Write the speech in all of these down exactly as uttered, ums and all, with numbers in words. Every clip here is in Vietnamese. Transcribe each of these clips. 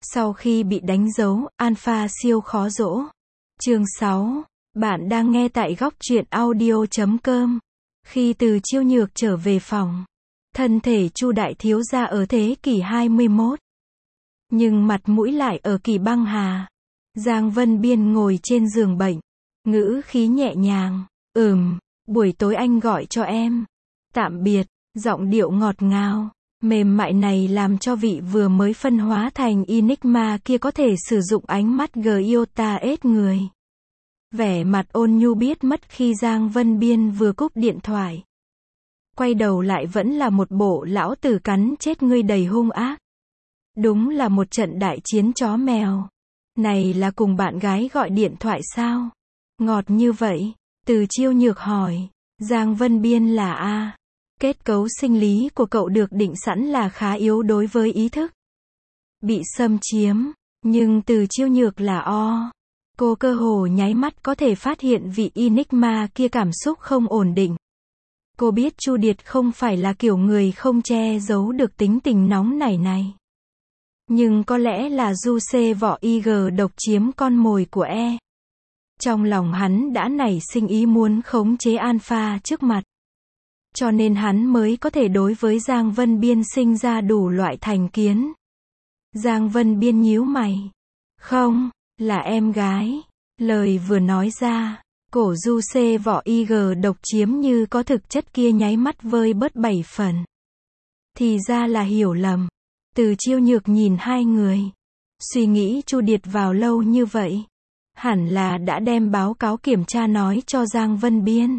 Sau khi bị đánh dấu, Alpha siêu khó dỗ. Chương sáu. Bạn đang nghe tại góc truyện audio chấm com. Khi Từ Chiêu Nhược trở về phòng, thân thể Chu đại thiếu gia ở thế kỷ hai mươi mốt, nhưng mặt mũi lại ở kỷ băng hà. Giang Vân Biên ngồi trên giường bệnh, ngữ khí nhẹ nhàng, "Ừm, buổi tối anh gọi cho em." "Tạm biệt." Giọng điệu ngọt ngào, mềm mại này làm cho vị vừa mới phân hóa thành Enigma kia có thể sử dụng ánh mắt Giota ết người. Vẻ mặt ôn nhu biết mất khi Giang Vân Biên vừa cúp điện thoại. Quay đầu lại vẫn là một bộ lão tử cắn chết ngươi đầy hung ác. Đúng là một trận đại chiến chó mèo. Này là cùng bạn gái gọi điện thoại sao? Ngọt như vậy. Từ Chiêu Nhược hỏi. Giang Vân Biên là A. Kết cấu sinh lý của cậu được định sẵn là khá yếu đối với ý thức bị xâm chiếm, nhưng Từ Chiêu Nhược là O. Cô cơ hồ nháy mắt có thể phát hiện vị Enigma kia cảm xúc không ổn định. Cô biết Chu Điệt không phải là kiểu người không che giấu được tính tình nóng nảy này. Nhưng có lẽ là Du C vỏ i giê độc chiếm con mồi của E. Trong lòng hắn đã nảy sinh ý muốn khống chế Alpha trước mặt. Cho nên hắn mới có thể đối với Giang Vân Biên sinh ra đủ loại thành kiến. Giang Vân Biên nhíu mày. Không, là em gái. Lời vừa nói ra, cổ Du C vỏ i giê độc chiếm như có thực chất kia nháy mắt vơi bớt bảy phần. Thì ra là hiểu lầm. Từ Chiêu Nhược nhìn hai người. Suy nghĩ Chu Điệt vào lâu như vậy. Hẳn là đã đem báo cáo kiểm tra nói cho Giang Vân Biên.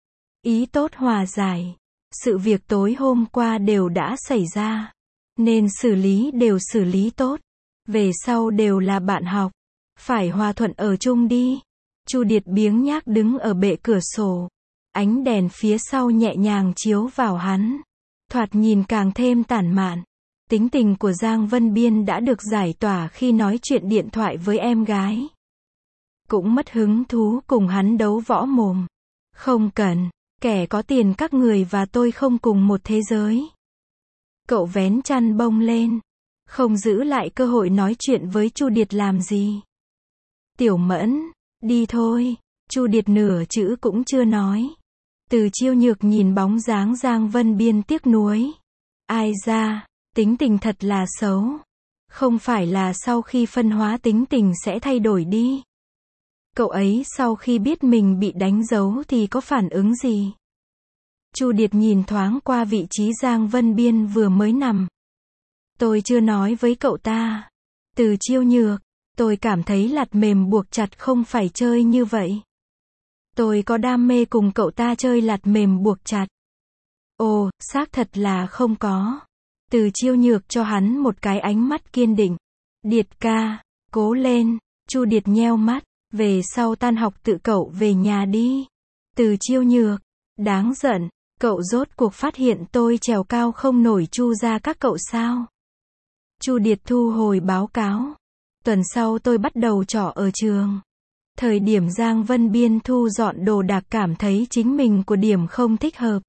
Ý tốt hòa giải. Sự việc tối hôm qua đều đã xảy ra. Nên xử lý đều xử lý tốt. Về sau đều là bạn học. Phải hòa thuận ở chung đi. Chu Điệt biếng nhác đứng ở bệ cửa sổ. Ánh đèn phía sau nhẹ nhàng chiếu vào hắn. Thoạt nhìn càng thêm tản mạn. Tính tình của Giang Vân Biên đã được giải tỏa khi nói chuyện điện thoại với em gái. Cũng mất hứng thú cùng hắn đấu võ mồm. Không cần. Kẻ có tiền các người và tôi không cùng một thế giới. Cậu vén chăn bông lên. Không giữ lại cơ hội nói chuyện với Chu Điệt làm gì. Tiểu Mẫn, đi thôi. Chu Điệt nửa chữ cũng chưa nói. Từ Chiêu Nhược nhìn bóng dáng Giang Vân Biên tiếc nuối. Ai ra, tính tình thật là xấu. Không phải là sau khi phân hóa tính tình sẽ thay đổi đi. Cậu ấy sau khi biết mình bị đánh dấu thì có phản ứng gì? Chu Điệt nhìn thoáng qua vị trí Giang Vân Biên vừa mới nằm. Tôi chưa nói với cậu ta. Từ Chiêu Nhược, tôi cảm thấy lạt mềm buộc chặt không phải chơi như vậy. Tôi có đam mê cùng cậu ta chơi lạt mềm buộc chặt. Ồ, xác thật là không có. Từ Chiêu Nhược cho hắn một cái ánh mắt kiên định. Điệt ca, cố lên. Chu Điệt nheo mắt. Về sau tan học tự cậu về nhà đi. Từ Chiêu Nhược, đáng giận, cậu rốt cuộc phát hiện tôi trèo cao không nổi Chu ra các cậu sao? Chu Điệt thu hồi báo cáo. Tuần sau tôi bắt đầu trọ ở trường. Thời điểm Giang Vân Biên thu dọn đồ đạc cảm thấy chính mình của điểm không thích hợp.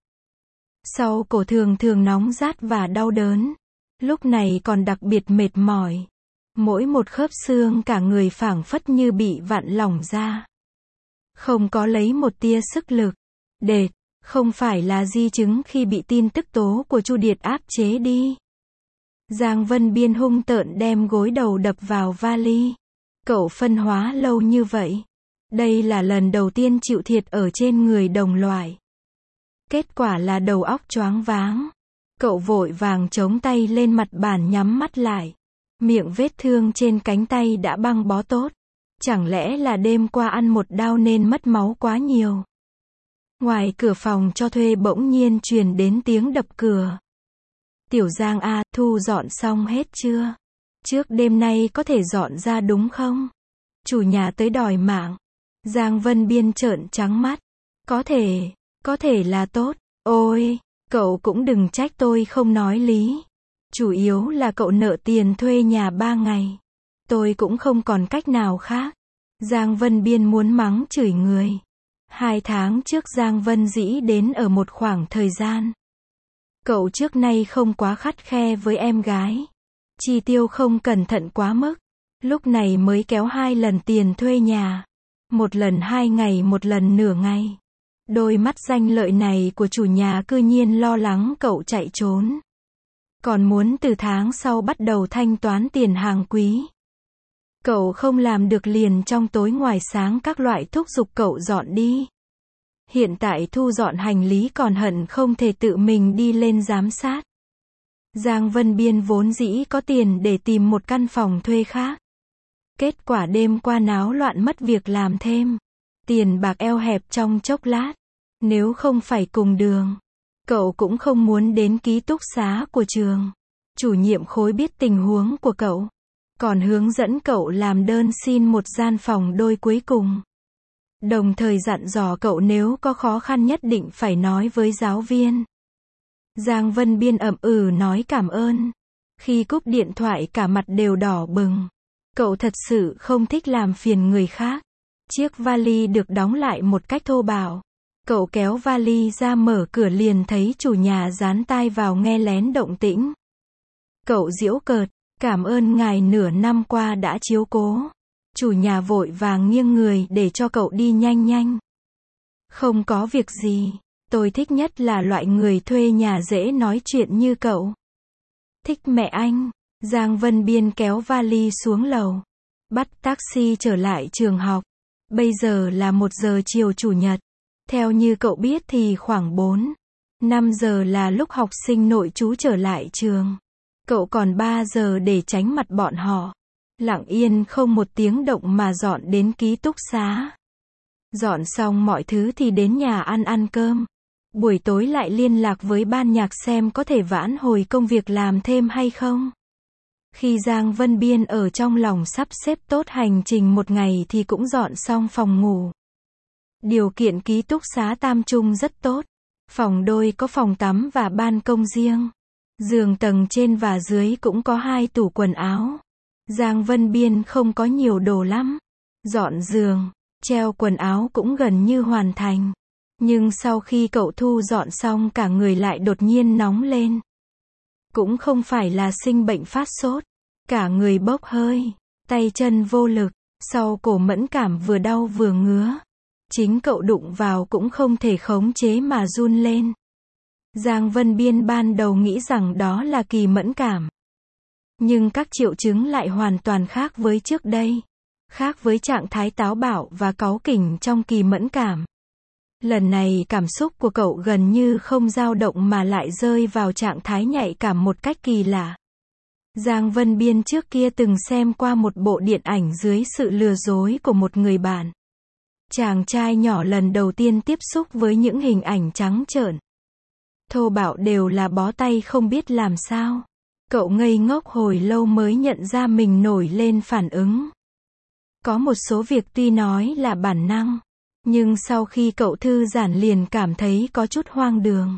Sau cổ thường thường nóng rát và đau đớn. Lúc này còn đặc biệt mệt mỏi. Mỗi một khớp xương cả người phảng phất như bị vặn lỏng ra. Không có lấy một tia sức lực. Đệt, không phải là di chứng khi bị tin tức tố của Chu Điệt áp chế đi. Giang Vân Biên hung tợn đem gối đầu đập vào vali. Cậu phân hóa lâu như vậy. Đây là lần đầu tiên chịu thiệt ở trên người đồng loại. Kết quả là đầu óc choáng váng. Cậu vội vàng chống tay lên mặt bàn nhắm mắt lại. Miệng vết thương trên cánh tay đã băng bó tốt. Chẳng lẽ là đêm qua ăn một đao nên mất máu quá nhiều. Ngoài cửa phòng cho thuê bỗng nhiên truyền đến tiếng đập cửa. Tiểu Giang a, thu dọn xong hết chưa? Trước đêm nay có thể dọn ra đúng không? Chủ nhà tới đòi mạng. Giang Vân Biên trợn trắng mắt. Có thể, có thể là tốt. Ôi, cậu cũng đừng trách tôi không nói lý. Chủ yếu là cậu nợ tiền thuê nhà ba ngày. Tôi cũng không còn cách nào khác. Giang Vân Biên muốn mắng chửi người. Hai tháng trước Giang Vân Dĩ đến ở một khoảng thời gian. Cậu trước nay không quá khắt khe với em gái. Chi tiêu không cẩn thận quá mức. Lúc này mới kéo hai lần tiền thuê nhà. Một lần hai ngày, một lần nửa ngày. Đôi mắt danh lợi này của chủ nhà cư nhiên lo lắng cậu chạy trốn. Còn muốn từ tháng sau bắt đầu thanh toán tiền hàng quý. Cậu không làm được liền trong tối ngoài sáng các loại thúc giục cậu dọn đi. Hiện tại thu dọn hành lý còn hận không thể tự mình đi lên giám sát. Giang Vân Biên vốn dĩ có tiền để tìm một căn phòng thuê khác. Kết quả đêm qua náo loạn mất việc làm thêm. Tiền bạc eo hẹp trong chốc lát. Nếu không phải cùng đường, cậu cũng không muốn đến ký túc xá của trường. Chủ nhiệm khối biết tình huống của cậu, còn hướng dẫn cậu làm đơn xin một gian phòng đôi cuối cùng. Đồng thời dặn dò cậu nếu có khó khăn nhất định phải nói với giáo viên. Giang Vân Biên ậm ừ nói cảm ơn. Khi cúp điện thoại cả mặt đều đỏ bừng. Cậu thật sự không thích làm phiền người khác. Chiếc vali được đóng lại một cách thô bạo. Cậu kéo vali ra mở cửa liền thấy chủ nhà dán tai vào nghe lén động tĩnh. Cậu giễu cợt, cảm ơn ngài nửa năm qua đã chiếu cố. Chủ nhà vội vàng nghiêng người để cho cậu đi nhanh nhanh. Không có việc gì, tôi thích nhất là loại người thuê nhà dễ nói chuyện như cậu. Thích mẹ anh. Giang Vân Biên kéo vali xuống lầu. Bắt taxi trở lại trường học. Bây giờ là một giờ chiều chủ nhật. Theo như cậu biết thì khoảng bốn, năm giờ là lúc học sinh nội trú trở lại trường. Cậu còn ba giờ để tránh mặt bọn họ. Lặng yên không một tiếng động mà dọn đến ký túc xá. Dọn xong mọi thứ thì đến nhà ăn ăn cơm. Buổi tối lại liên lạc với ban nhạc xem có thể vãn hồi công việc làm thêm hay không. Khi Giang Vân Biên ở trong lòng sắp xếp tốt hành trình một ngày thì cũng dọn xong phòng ngủ. Điều kiện ký túc xá Tam Trung rất tốt. Phòng đôi có phòng tắm và ban công riêng. Giường tầng trên và dưới cũng có hai tủ quần áo. Giang Vân Biên không có nhiều đồ lắm. Dọn giường, treo quần áo cũng gần như hoàn thành. Nhưng sau khi cậu thu dọn xong cả người lại đột nhiên nóng lên. Cũng không phải là sinh bệnh phát sốt. Cả người bốc hơi, tay chân vô lực, sau cổ mẫn cảm vừa đau vừa ngứa. Chính cậu đụng vào cũng không thể khống chế mà run lên. Giang Vân Biên ban đầu nghĩ rằng đó là kỳ mẫn cảm. Nhưng các triệu chứng lại hoàn toàn khác với trước đây. Khác với trạng thái táo bạo và cáu kỉnh trong kỳ mẫn cảm. Lần này cảm xúc của cậu gần như không dao động mà lại rơi vào trạng thái nhạy cảm một cách kỳ lạ. Giang Vân Biên trước kia từng xem qua một bộ điện ảnh dưới sự lừa dối của một người bạn. Chàng trai nhỏ lần đầu tiên tiếp xúc với những hình ảnh trắng trợn, thô bạo đều là bó tay không biết làm sao. Cậu ngây ngốc hồi lâu mới nhận ra mình nổi lên phản ứng. Có một số việc tuy nói là bản năng, nhưng sau khi cậu thư giãn liền cảm thấy có chút hoang đường.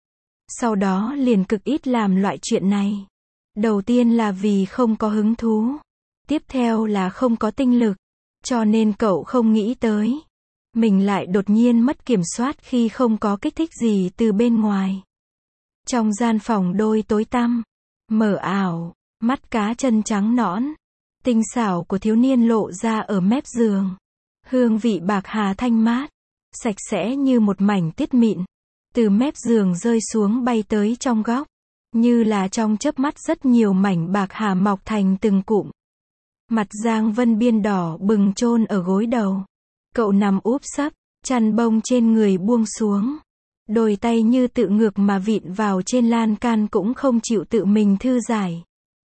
Sau đó liền cực ít làm loại chuyện này. Đầu tiên là vì không có hứng thú. Tiếp theo là không có tinh lực. Cho nên cậu không nghĩ tới. Mình lại đột nhiên mất kiểm soát khi không có kích thích gì từ bên ngoài. Trong gian phòng đôi tối tăm, mờ ảo, mắt cá chân trắng nõn, tinh xảo của thiếu niên lộ ra ở mép giường. Hương vị bạc hà thanh mát, sạch sẽ như một mảnh tiết mịn. Từ mép giường rơi xuống bay tới trong góc. Như là trong chớp mắt rất nhiều mảnh bạc hà mọc thành từng cụm. Mặt Giang Vân Biên đỏ bừng chôn ở gối đầu. Cậu nằm úp sấp, chăn bông trên người buông xuống. Đôi tay như tự ngược mà vịn vào trên lan can cũng không chịu tự mình thư giải.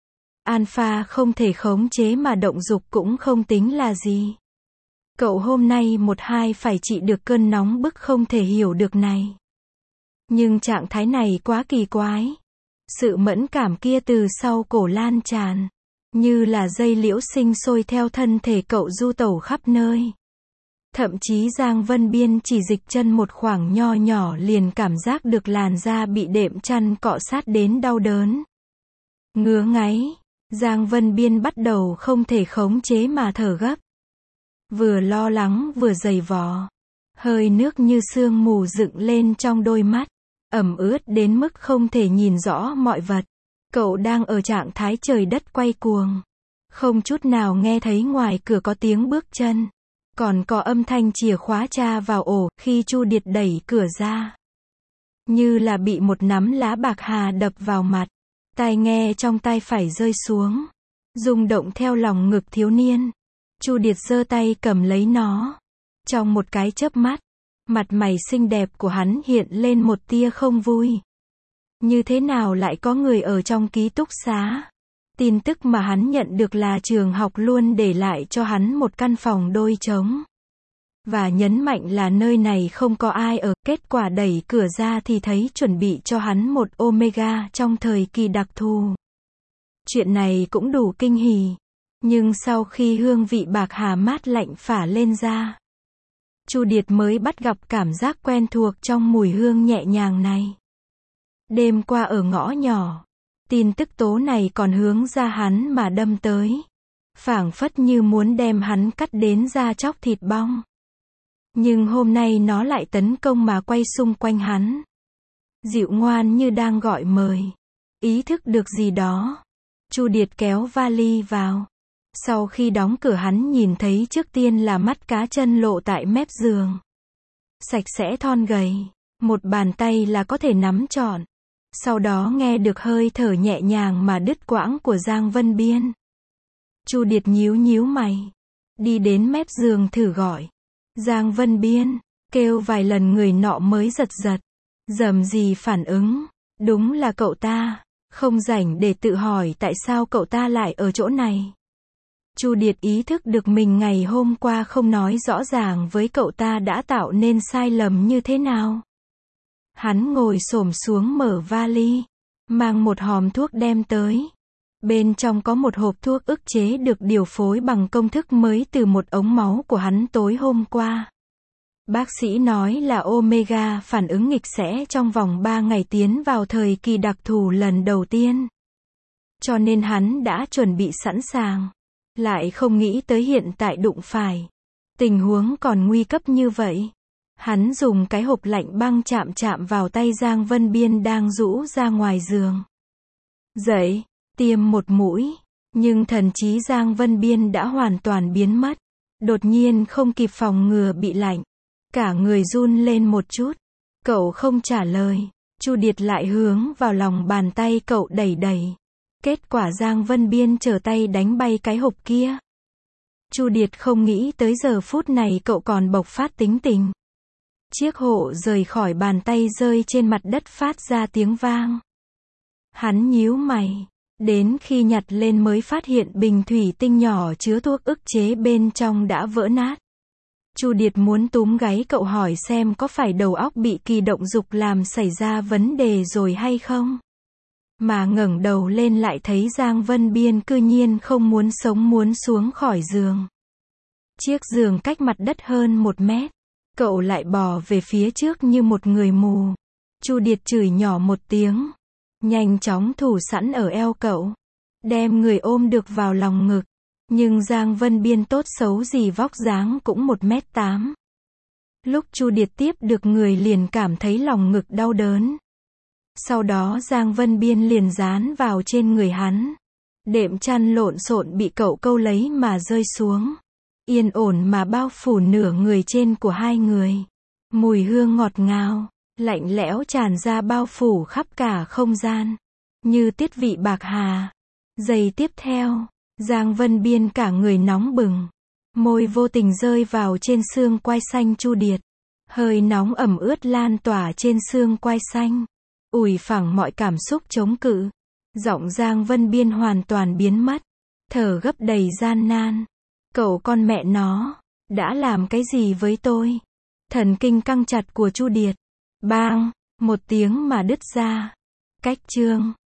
Alpha không thể khống chế mà động dục cũng không tính là gì. Cậu hôm nay một hai phải trị được cơn nóng bức không thể hiểu được này. Nhưng trạng thái này quá kỳ quái. Sự mẫn cảm kia từ sau cổ lan tràn. Như là dây liễu sinh sôi theo thân thể cậu du tẩu khắp nơi. Thậm chí Giang Vân Biên chỉ dịch chân một khoảng nho nhỏ liền cảm giác được làn da bị đệm chăn cọ sát đến đau đớn. Ngứa ngáy. Giang Vân Biên bắt đầu không thể khống chế mà thở gấp. Vừa lo lắng vừa dày vò. Hơi nước như sương mù dựng lên trong đôi mắt. Ẩm ướt đến mức không thể nhìn rõ mọi vật. Cậu đang ở trạng thái trời đất quay cuồng. Không chút nào nghe thấy ngoài cửa có tiếng bước chân. Còn có âm thanh chìa khóa tra vào ổ, khi Chu Điệt đẩy cửa ra. Như là bị một nắm lá bạc hà đập vào mặt. Tai nghe trong tai phải rơi xuống. Rung động theo lòng ngực thiếu niên. Chu Điệt giơ tay cầm lấy nó. Trong một cái chớp mắt, mặt mày xinh đẹp của hắn hiện lên một tia không vui. Như thế nào lại có người ở trong ký túc xá? Tin tức mà hắn nhận được là trường học luôn để lại cho hắn một căn phòng đôi trống. Và nhấn mạnh là nơi này không có ai ở. Kết quả đẩy cửa ra thì thấy chuẩn bị cho hắn một Omega trong thời kỳ đặc thù. Chuyện này cũng đủ kinh hỉ. Nhưng sau khi hương vị bạc hà mát lạnh phả lên da, Chu Điệt mới bắt gặp cảm giác quen thuộc trong mùi hương nhẹ nhàng này. Đêm qua ở ngõ nhỏ, tin tức tố này còn hướng ra hắn mà đâm tới. Phảng phất như muốn đem hắn cắt đến da chóc thịt bong. Nhưng hôm nay nó lại tấn công mà quay xung quanh hắn. Dịu ngoan như đang gọi mời. Ý thức được gì đó, Chu Điệt kéo vali vào. Sau khi đóng cửa hắn nhìn thấy trước tiên là mắt cá chân lộ tại mép giường. Sạch sẽ thon gầy, một bàn tay là có thể nắm trọn. Sau đó nghe được hơi thở nhẹ nhàng mà đứt quãng của Giang Vân Biên. Chu Điệt nhíu nhíu mày, đi đến mép giường thử gọi. Giang Vân Biên, kêu vài lần người nọ mới giật giật. Dầm gì phản ứng, đúng là cậu ta, không rảnh để tự hỏi tại sao cậu ta lại ở chỗ này. Chu Điệt ý thức được mình ngày hôm qua không nói rõ ràng với cậu ta đã tạo nên sai lầm như thế nào. Hắn ngồi xổm xuống mở vali, mang một hòm thuốc đem tới. Bên trong có một hộp thuốc ức chế được điều phối bằng công thức mới từ một ống máu của hắn tối hôm qua. Bác sĩ nói là Omega phản ứng nghịch sẽ trong vòng ba ngày tiến vào thời kỳ đặc thù lần đầu tiên. Cho nên hắn đã chuẩn bị sẵn sàng. Lại không nghĩ tới hiện tại đụng phải. Tình huống còn nguy cấp như vậy. Hắn dùng cái hộp lạnh băng chạm chạm vào tay Giang Vân Biên đang rũ ra ngoài giường. Dậy, tiêm một mũi. Nhưng thần trí Giang Vân Biên đã hoàn toàn biến mất. Đột nhiên không kịp phòng ngừa bị lạnh. Cả người run lên một chút. Cậu không trả lời. Chu Điệt lại hướng vào lòng bàn tay cậu đẩy đẩy. Kết quả Giang Vân Biên trở tay đánh bay cái hộp kia. Chu Điệt không nghĩ tới giờ phút này cậu còn bộc phát tính tình. Chiếc hộ rời khỏi bàn tay rơi trên mặt đất phát ra tiếng vang. Hắn nhíu mày. Đến khi nhặt lên mới phát hiện bình thủy tinh nhỏ chứa thuốc ức chế bên trong đã vỡ nát. Chu Điệt muốn túm gáy cậu hỏi xem có phải đầu óc bị kỳ động dục làm xảy ra vấn đề rồi hay không. Mà ngẩng đầu lên lại thấy Giang Vân Biên cư nhiên không muốn sống muốn xuống khỏi giường. Chiếc giường cách mặt đất hơn một mét. Cậu lại bò về phía trước như một người mù. Chu Điệt chửi nhỏ một tiếng. Nhanh chóng thủ sẵn ở eo cậu. Đem người ôm được vào lòng ngực. Nhưng Giang Vân Biên tốt xấu gì vóc dáng cũng một mét tám. Lúc Chu Điệt tiếp được người liền cảm thấy lòng ngực đau đớn. Sau đó Giang Vân Biên liền dán vào trên người hắn. Đệm chăn lộn xộn bị cậu câu lấy mà rơi xuống. Yên ổn mà bao phủ nửa người trên của hai người. Mùi hương ngọt ngào, lạnh lẽo tràn ra bao phủ khắp cả không gian. Như tiết vị bạc hà. Giây tiếp theo, Giang Vân Biên cả người nóng bừng. Môi vô tình rơi vào trên xương quai xanh Chu Điệt. Hơi nóng ẩm ướt lan tỏa trên xương quai xanh. Ủi phẳng mọi cảm xúc chống cự. Giọng Giang Vân Biên hoàn toàn biến mất. Thở gấp đầy gian nan. Cậu con mẹ nó, đã làm cái gì với tôi? Thần kinh căng chặt của Chu Điệt. Bang, một tiếng mà đứt ra. Cách chương.